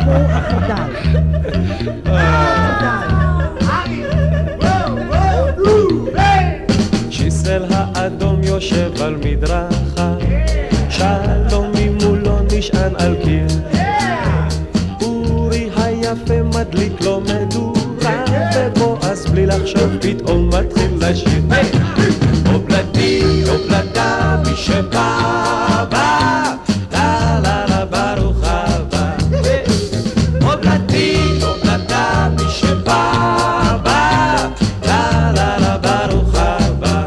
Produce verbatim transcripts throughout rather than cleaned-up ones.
שיסל האדום יושב על מדרכה, שלום ממולו נשען על קיר, אורי היפה מדליק לו מדורה, ובועז בלי לחשוב פתאום מתחיל לשיר. אופלתי, אופלתה, מי שבא בא, לה לה לה ברוך הבא. אופלתי, אופלתה, מי שבא בא, לה לה לה ברוך הבא.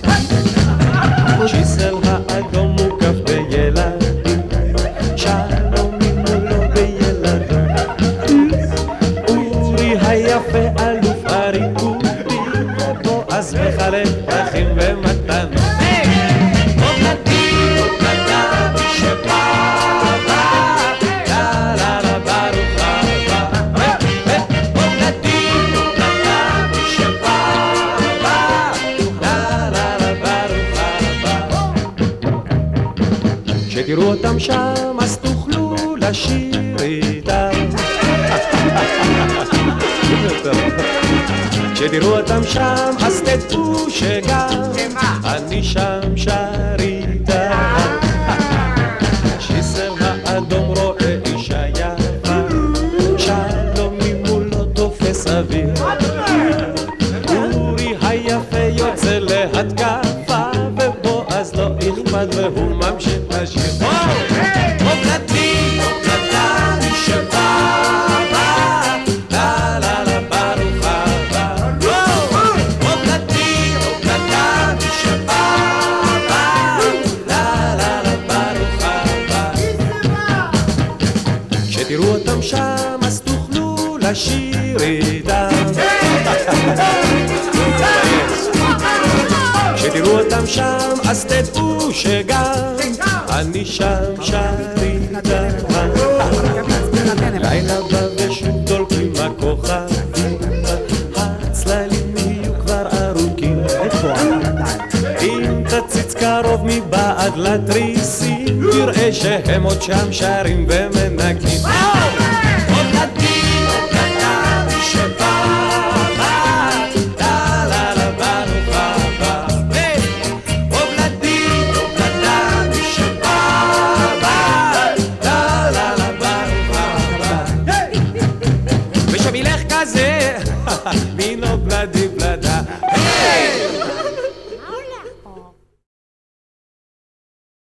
שיסל האדום מוקף בילדים, שלום ממולו בילדים, אורי היפה אלוף הריקודים, ובועז מחלק פרחים ומתנות. אופלתי, אופלתה, מי שבא בא, לה לה לה ברוך הבא. אופלתי, אופלתה, מי שבא בא, לה לה לה ברוך הבא. כשתראו אותם שם אז תוכלו לשיר איתם, כשתראו אותם שם אז תדעו שגם אני שם שר איתם. שיסל האדום רואה אישה יפה, שלום ממולו תופס אוויר, אורי היפה יוצא להתקפה, ובועז לא אכפת והוא ממשיך לשיר. אופלתי, אופלתה, מי שבא בא, לה לה לה ברוך הבא. אופלתי, אופלתה, מי שבא בא, לה לה לה ברוך הבא. כשתראו אותם שם אז תוכלו לשיר איתם, כשתראו אותם שם אז תדעו שגם אני שם שר איתם. לילה בא ושוב דולקים הכוכבים, הצללים יהיו כבר ארוכים, אם תציץ קרוב מבעד לתריסים תראה שהם עוד שם שרים ומנקים.